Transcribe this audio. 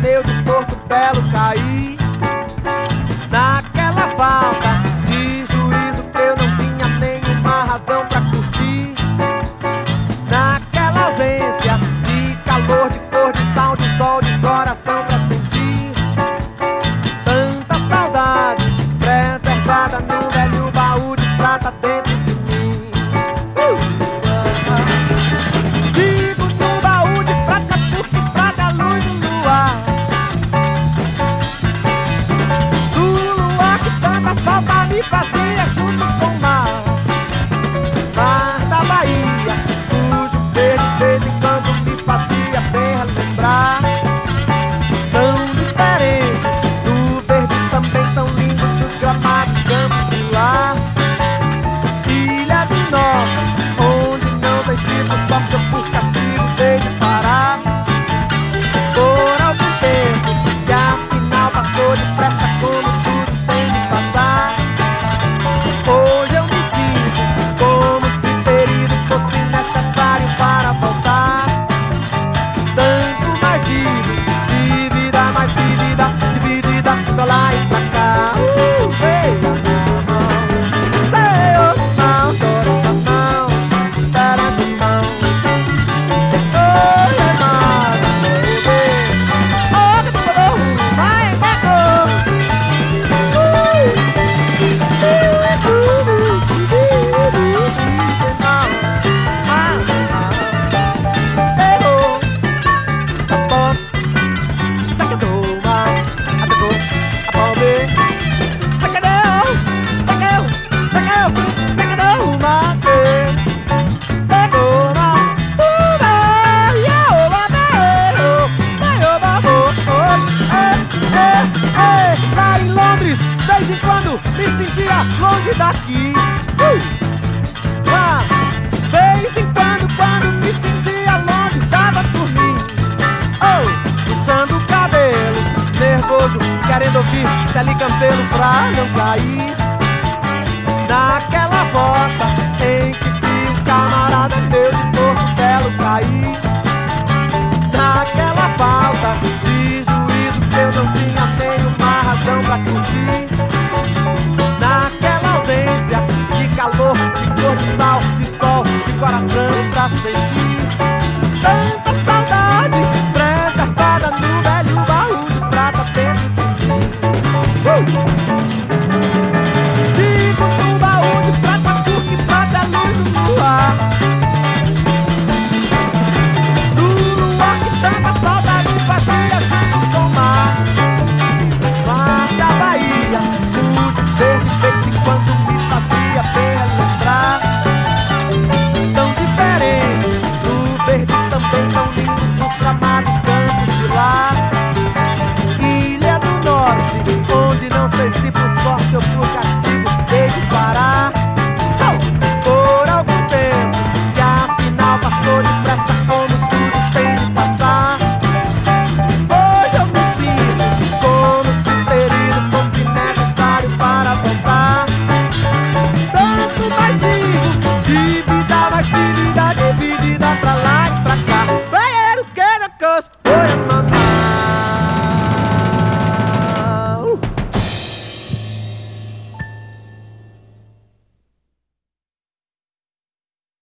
pneu de Porto Belo caí. Naquela falta de juízo que eu não tinha nenhuma razão pra curtir. Naquela ausência de calor, de cor, de sal, de sol, de coração pra sentir. Tanta saudade preservada num velho baú de prata dentro de mim. Digo no baú de prata porque prata é a luz do luar. Do luar que tanta falta me fazia junto com o mar. Mar da Bahia, cujo verde de vez em quando me fazia bem relembrar. Tão diferente do verde também tão lindo dos gramados campos de lá. Ilha do Norte, onde não sei se por sorte ou por castigo veio de parar. Por algum tempo que afinal passou depressa como tudo tem de passar. Hoje eu me sinto como se ter ido fosse necessário para voltar. Tanto mais livre, de vida mais vivida, dividida pra lá e pra cá. Sei a minha mão, sei o mão, dora da mão, dara da mão. Oi, amada, oh, que tu falou, vai, pegou. Lá em Londres, de vez em quando me sentia longe daqui. Lá, vez em quando me sentia longe, dava por mim. Puxando o cabelo, nervoso, querendo ouvir Célie Campelo pra não cair naquela fossa em que fica a